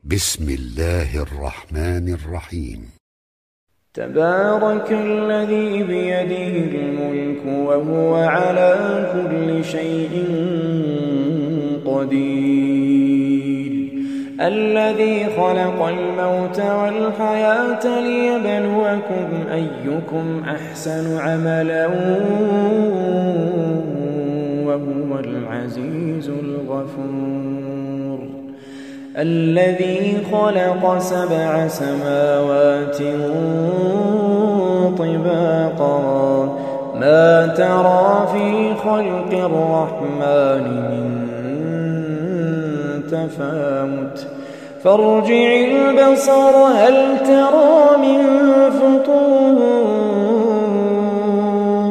بسم الله الرحمن الرحيم. تبارك الذي بيده الملك وهو على كل شيء قدير، الذي خلق الموت والحياة ليبلوكم أيكم أحسن عملا وهو العزيز الغفور، الذي خلق 7 سماوات طباقا ما ترى في خلق الرحمن من تفاوت فارجع البصر هل ترى من فطور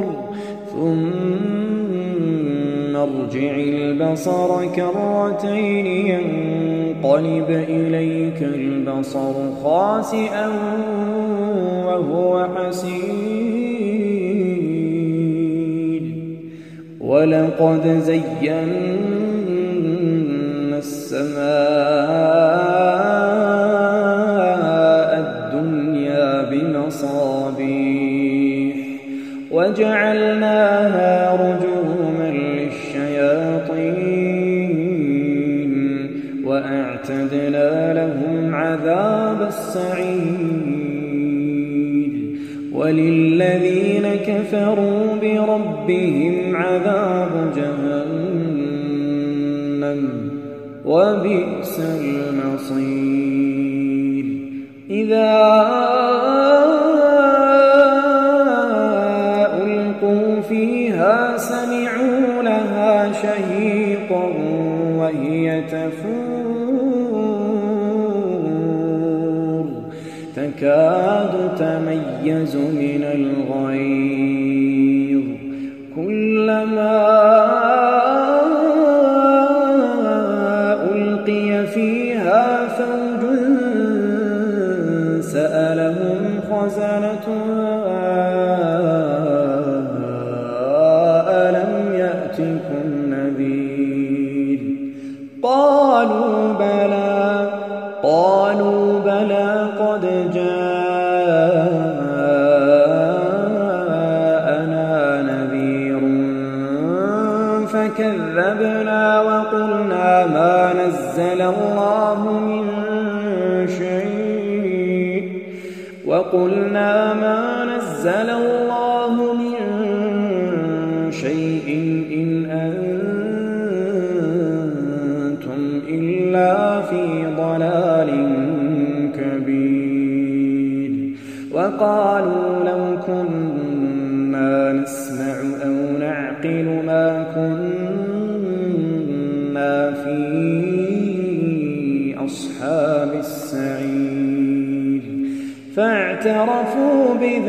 ثم ارجع البصر كرتين ينقلب إليك البصر خاسئا وهو حسير، ولقد زينا السماء الدنيا بمصابيح وجعلناها رجوما للشياطين وأعتدنا لهم عذاب السعير، وللذين كفروا بربهم عذاب جهنم وبئس المصير. إذا ألقوا فيها سمعوا لها شهيقا وهي تفور تكاد تميز من الغيظ كلما ألقي فيها فوج سألهم خزنتها ألم يأتكم نذير قالوا بلى قد جاءنا نذير فكذبنا وقلنا ما نزل الله من شيء إن أنتم إلا في ضلال كبير، وقالوا لو كنا نسمع أو نعقل ما كنا في أصحاب السعير، فاعترفوا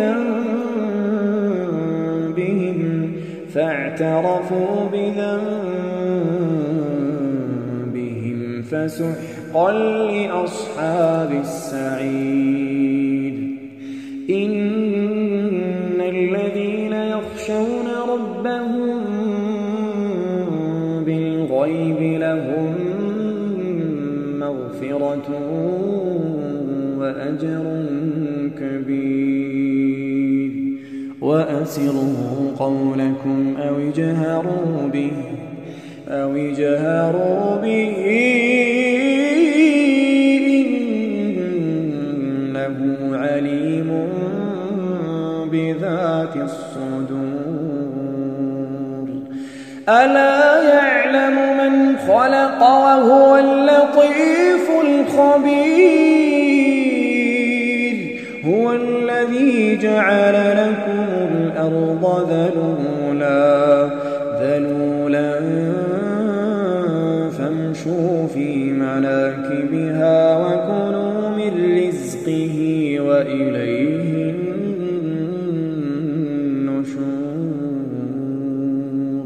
بذنبهم فسحقا لأصحاب السعير. إن الذين يخشون ربهم بالغيب لهم مغفرة وأجر كبير، وأسروا قولكم أو اجهروا به إنه عليم بذات الصدور. ألا يعلم من خلق وهو اللطيف الخبير، هو الذي جعل لكم الأرض ذلولا فامشوا في مناكبها وكلوا من رزقه وإليه النشور.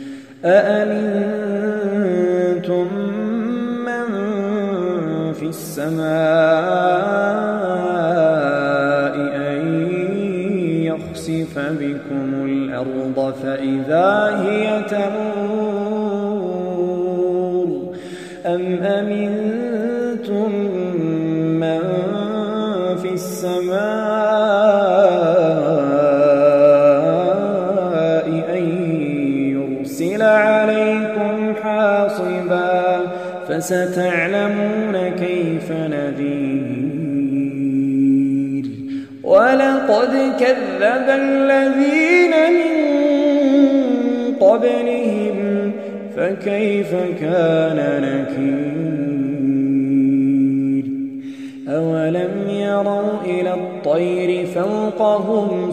أأمنتم من في السماء أن يخسف بكم الأرض فإذا هي تمور أم أمنتم السماء أن يرسل عليكم حاصبا فستعلمون كيف نذير ولقد كذب الذين من قبلهم فكيف كان نكير أولم يروا إلى الطير فوقهم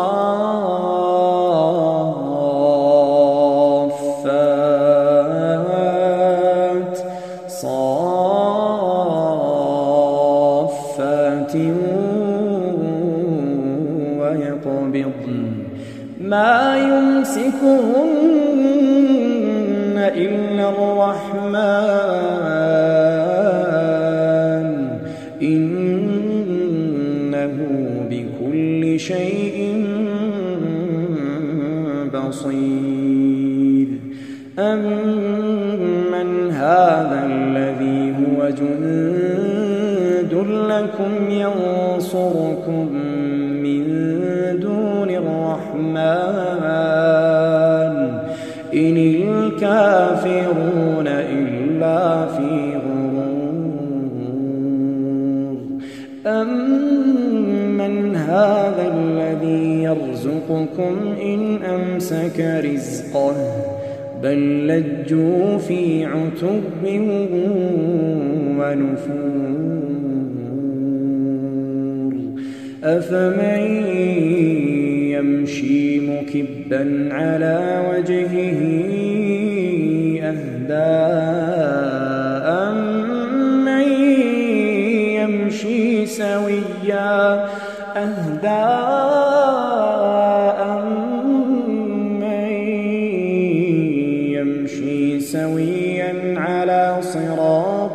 صافات ويقبضن ما يمسكهن إلا الرحمن إنه بكل شيء بصير أمن هذا الذي هو جند لكم ينصركم من دون الرحمن إن الكافرون إلا في غرور أمن هذا الذي يرزقكم إن أمسك رزقه بل لجوا في عتب ونفور أفمن يمشي مكبا على وجهه أهدى أمن يمشي سويا على صراط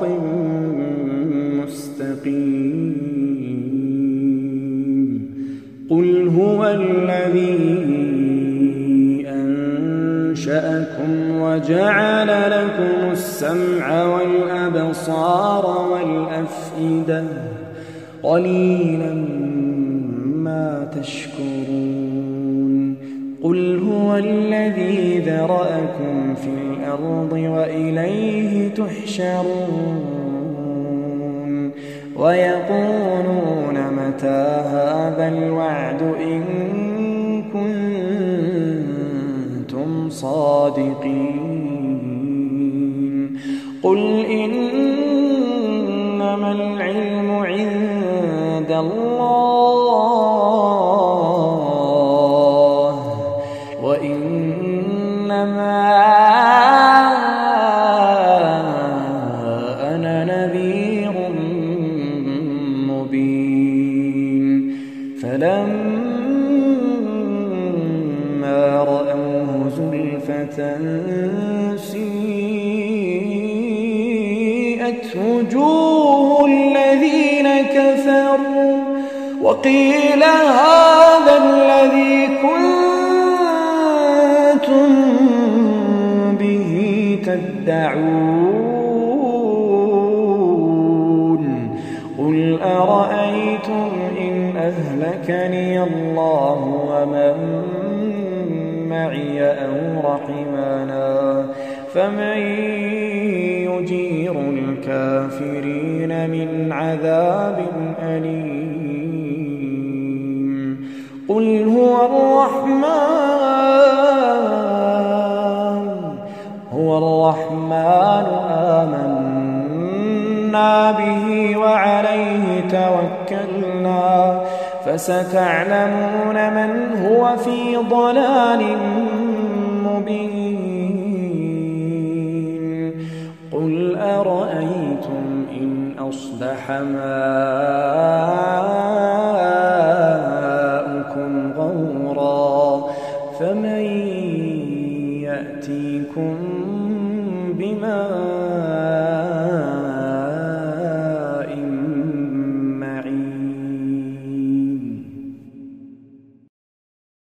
مستقيم قل هو الذي أنشأكم وجعل لكم السمع والأبصار والأفئدة قليلا ما تشكرون قل هو الذي ذرأكم في الأرض وإليه تحشرون ويقولون متى هذا الوعد إن كنتم صادقين قل إنما العلم عند الله وإنما أنا نذير مبين فلما رأوه زلفة سيئت وجوه الذين كفروا وقيل هذا الذي كنتم به تدعون قل أرأيتم إن أهلكني الله ومن معي أو رحمنا فمن يجير الكافرين من عذاب أليم قل هو الرحمن آمنا به وعليه توكلنا فستعلمون من هو في ضلال مبين قل أرأيتم إن أصبح ماؤكم